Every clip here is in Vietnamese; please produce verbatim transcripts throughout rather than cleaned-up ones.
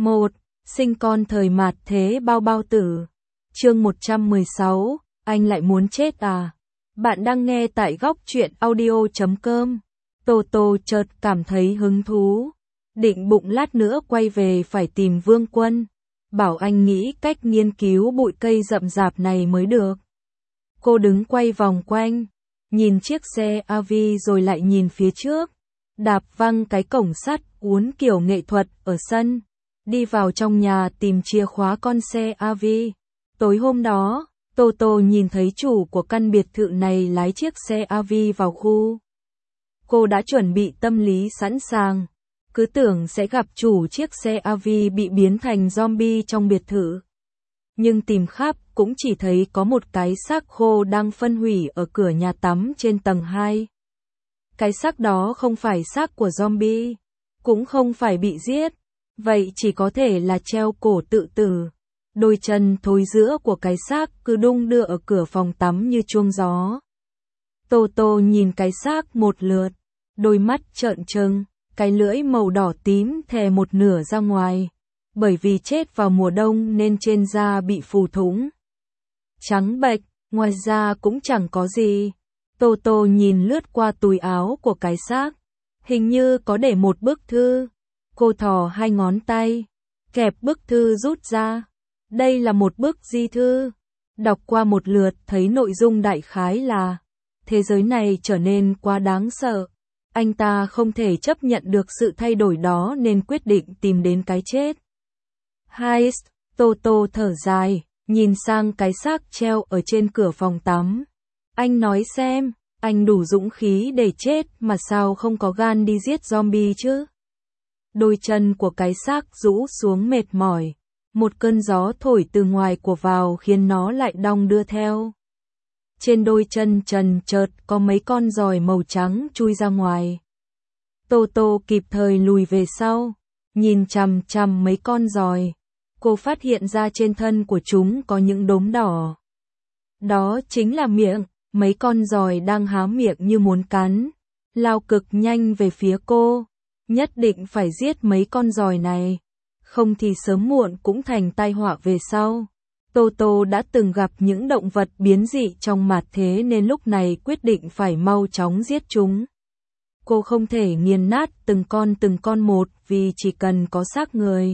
một. Sinh con thời mạt thế bao bao tử. Chương một trăm mười sáu, anh lại muốn chết à? Bạn đang nghe tại góc truyện audio chấm com. Tô Tô chợt cảm thấy hứng thú, định bụng lát nữa quay về phải tìm Vương Quân, bảo anh nghĩ cách nghiên cứu bụi cây rậm rạp này mới được. Cô đứng quay vòng quanh, nhìn chiếc xe a vê rồi lại nhìn phía trước, đạp văng cái cổng sắt uốn kiểu nghệ thuật ở sân, đi vào trong nhà tìm chìa khóa con xe a vê. Tối hôm đó, Tô Tô nhìn thấy chủ của căn biệt thự này lái chiếc xe a vê vào khu. Cô đã chuẩn bị tâm lý sẵn sàng, cứ tưởng sẽ gặp chủ chiếc xe a vê bị biến thành zombie trong biệt thự. Nhưng tìm khắp cũng chỉ thấy có một cái xác khô đang phân hủy ở cửa nhà tắm trên tầng hai. Cái xác đó không phải xác của zombie, cũng không phải bị giết, vậy chỉ có thể là treo cổ tự tử. Đôi chân thối rữa của cái xác cứ đung đưa ở cửa phòng tắm như chuông gió. Tô Tô nhìn cái xác một lượt, đôi mắt trợn trừng, cái lưỡi màu đỏ tím thè một nửa ra ngoài, bởi vì chết vào mùa đông nên trên da bị phù thủng, trắng bệch, ngoài ra cũng chẳng có gì. Tô Tô nhìn lướt qua túi áo của cái xác, hình như có để một bức thư. Cô thò hai ngón tay, kẹp bức thư rút ra. Đây là một bức di thư. Đọc qua một lượt thấy nội dung đại khái là: thế giới này trở nên quá đáng sợ. Anh ta không thể chấp nhận được sự thay đổi đó nên quyết định tìm đến cái chết. Hai. Tô Tô thở dài, nhìn sang cái xác treo ở trên cửa phòng tắm. Anh nói xem, anh đủ dũng khí để chết mà sao không có gan đi giết zombie chứ? Đôi chân của cái xác rũ xuống mệt mỏi. Một cơn gió thổi từ ngoài của vào khiến nó lại đong đưa theo. Trên đôi chân trần chợt có mấy con giòi màu trắng chui ra ngoài. Tô Tô kịp thời lùi về sau, nhìn chằm chằm mấy con giòi. Cô phát hiện ra trên thân của chúng có những đốm đỏ. Đó chính là miệng, mấy con giòi đang há miệng như muốn cắn, lao cực nhanh về phía cô. Nhất định phải giết mấy con giòi này, không thì sớm muộn cũng thành tai họa về sau. Tô Tô đã từng gặp những động vật biến dị trong mạt thế nên lúc này quyết định phải mau chóng giết chúng. Cô không thể nghiền nát từng con từng con một vì chỉ cần có xác người,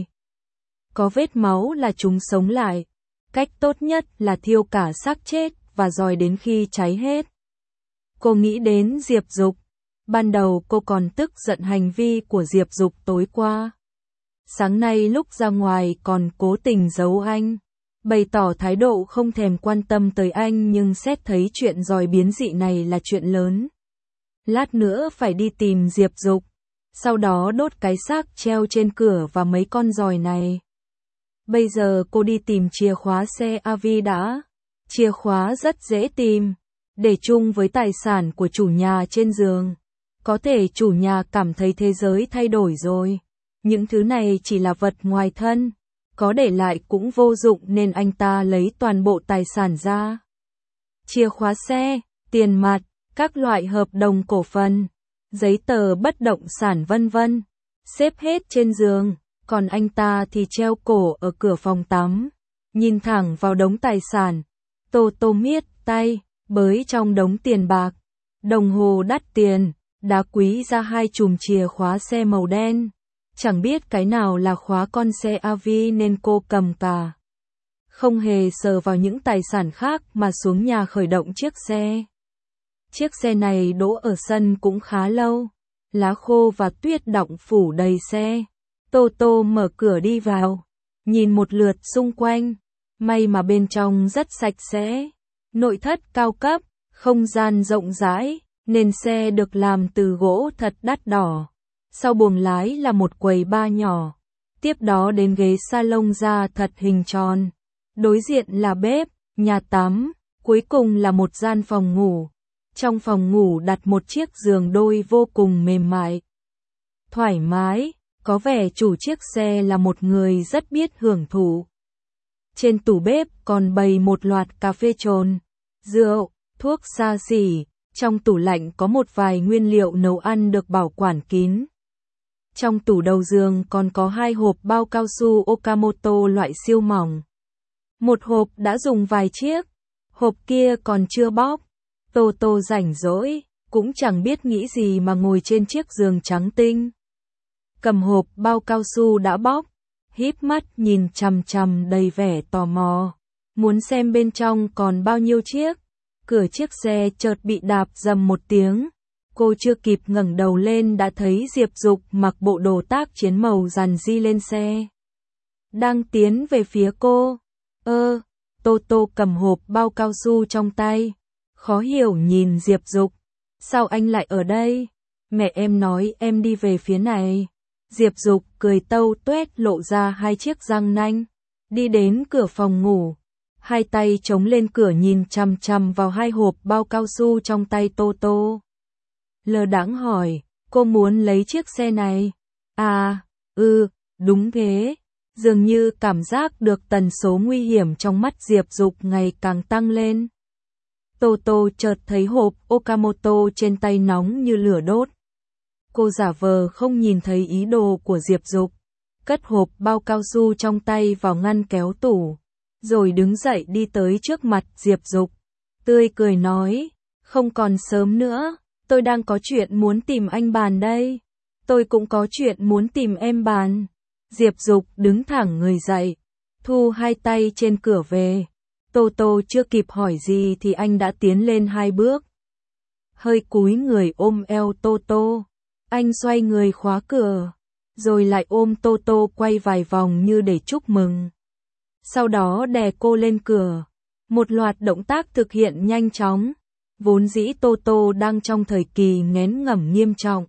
có vết máu là chúng sống lại. Cách tốt nhất là thiêu cả xác chết và giòi đến khi cháy hết. Cô nghĩ đến Diệp Dục. Ban đầu cô còn tức giận hành vi của Diệp Dục tối qua. Sáng nay lúc ra ngoài còn cố tình giấu anh, bày tỏ thái độ không thèm quan tâm tới anh, nhưng xét thấy chuyện giòi biến dị này là chuyện lớn. Lát nữa phải đi tìm Diệp Dục, sau đó đốt cái xác treo trên cửa và mấy con giòi này. Bây giờ cô đi tìm chìa khóa xe a vê đã. Chìa khóa rất dễ tìm, để chung với tài sản của chủ nhà trên giường. Có thể chủ nhà cảm thấy thế giới thay đổi rồi. Những thứ này chỉ là vật ngoài thân, có để lại cũng vô dụng nên anh ta lấy toàn bộ tài sản ra. Chìa khóa xe, tiền mặt, các loại hợp đồng cổ phần, giấy tờ bất động sản vân vân, xếp hết trên giường, còn anh ta thì treo cổ ở cửa phòng tắm, nhìn thẳng vào đống tài sản. Tô Tô miết tay, bới trong đống tiền bạc, đồng hồ đắt tiền, đá quý ra hai chùm chìa khóa xe màu đen. Chẳng biết cái nào là khóa con xe a vê nên cô cầm cả. Không hề sờ vào những tài sản khác mà xuống nhà khởi động chiếc xe. Chiếc xe này đỗ ở sân cũng khá lâu. Lá khô và tuyết đọng phủ đầy xe. Tô Tô mở cửa đi vào, nhìn một lượt xung quanh. May mà bên trong rất sạch sẽ. Nội thất cao cấp, không gian rộng rãi, nên xe được làm từ gỗ thật đắt đỏ. Sau buồng lái là một quầy bar nhỏ, tiếp đó đến ghế salon da thật hình tròn. Đối diện là bếp, nhà tắm, cuối cùng là một gian phòng ngủ. Trong phòng ngủ đặt một chiếc giường đôi vô cùng mềm mại, thoải mái, có vẻ chủ chiếc xe là một người rất biết hưởng thụ. Trên tủ bếp còn bày một loạt cà phê trồn, rượu, thuốc xa xỉ. Trong tủ lạnh có một vài nguyên liệu nấu ăn được bảo quản kín. Trong tủ đầu giường còn có hai hộp bao cao su Okamoto loại siêu mỏng. Một hộp đã dùng vài chiếc, hộp kia còn chưa bóp. Toto rảnh rỗi, cũng chẳng biết nghĩ gì mà ngồi trên chiếc giường trắng tinh. Cầm hộp bao cao su đã bóp, híp mắt nhìn chằm chằm đầy vẻ tò mò. Muốn xem bên trong còn bao nhiêu chiếc. Cửa chiếc xe chợt bị đạp dầm một tiếng. Cô chưa kịp ngẩng đầu lên đã thấy Diệp Dục mặc bộ đồ tác chiến màu dàn di lên xe. Đang tiến về phía cô. Ơ, Toto cầm hộp bao cao su trong tay. Khó hiểu nhìn Diệp Dục. Sao anh lại ở đây? Mẹ em nói em đi về phía này. Diệp Dục cười tâu tuét lộ ra hai chiếc răng nanh. Đi đến cửa phòng ngủ. Hai tay chống lên cửa nhìn chằm chằm vào hai hộp bao cao su trong tay Toto. Lơ đãng hỏi, cô muốn lấy chiếc xe này? À, ừ, đúng thế. Dường như cảm giác được tần số nguy hiểm trong mắt Diệp Dục ngày càng tăng lên. Toto chợt thấy hộp Okamoto trên tay nóng như lửa đốt. Cô giả vờ không nhìn thấy ý đồ của Diệp Dục, cất hộp bao cao su trong tay vào ngăn kéo tủ, rồi đứng dậy đi tới trước mặt Diệp Dục, tươi cười nói, không còn sớm nữa, tôi đang có chuyện muốn tìm anh bàn đây. Tôi cũng có chuyện muốn tìm em bàn. Diệp Dục đứng thẳng người dậy, thu hai tay trên cửa về. Toto chưa kịp hỏi gì thì anh đã tiến lên hai bước. Hơi cúi người ôm eo Toto. Anh xoay người khóa cửa, rồi lại ôm Toto quay vài vòng như để chúc mừng. Sau đó đè cô lên cửa. Một loạt động tác thực hiện nhanh chóng. Vốn dĩ Toto đang trong thời kỳ nghén ngẩm nghiêm trọng.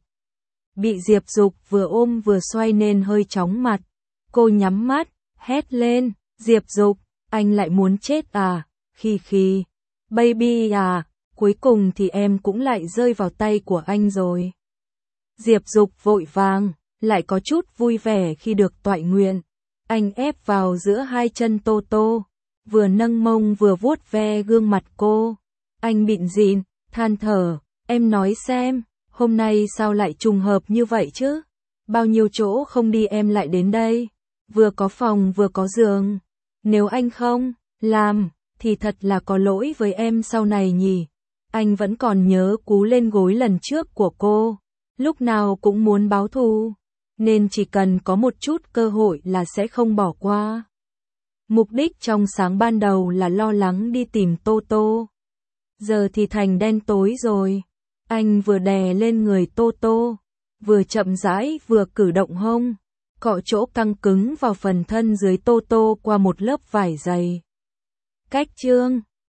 Bị Diệp Dục vừa ôm vừa xoay nên hơi chóng mặt. Cô nhắm mắt, hét lên, Diệp Dục, anh lại muốn chết à, khi khi, baby à, cuối cùng thì em cũng lại rơi vào tay của anh rồi. Diệp Dục vội vàng, lại có chút vui vẻ khi được toại nguyện. Anh ép vào giữa hai chân Toto, vừa nâng mông vừa vuốt ve gương mặt cô. Anh bịn dịn, than thở, em nói xem, hôm nay sao lại trùng hợp như vậy chứ? Bao nhiêu chỗ không đi em lại đến đây, vừa có phòng vừa có giường. Nếu anh không làm, thì thật là có lỗi với em sau này nhỉ. Anh vẫn còn nhớ cú lên gối lần trước của cô, lúc nào cũng muốn báo thù, nên chỉ cần có một chút cơ hội là sẽ không bỏ qua. Mục đích trong sáng ban đầu là lo lắng đi tìm Toto. Giờ thì thành đen tối rồi. Anh vừa đè lên người Toto, vừa chậm rãi vừa cử động hông, cọ chỗ căng cứng vào phần thân dưới Toto qua một lớp vải dày. Cách chương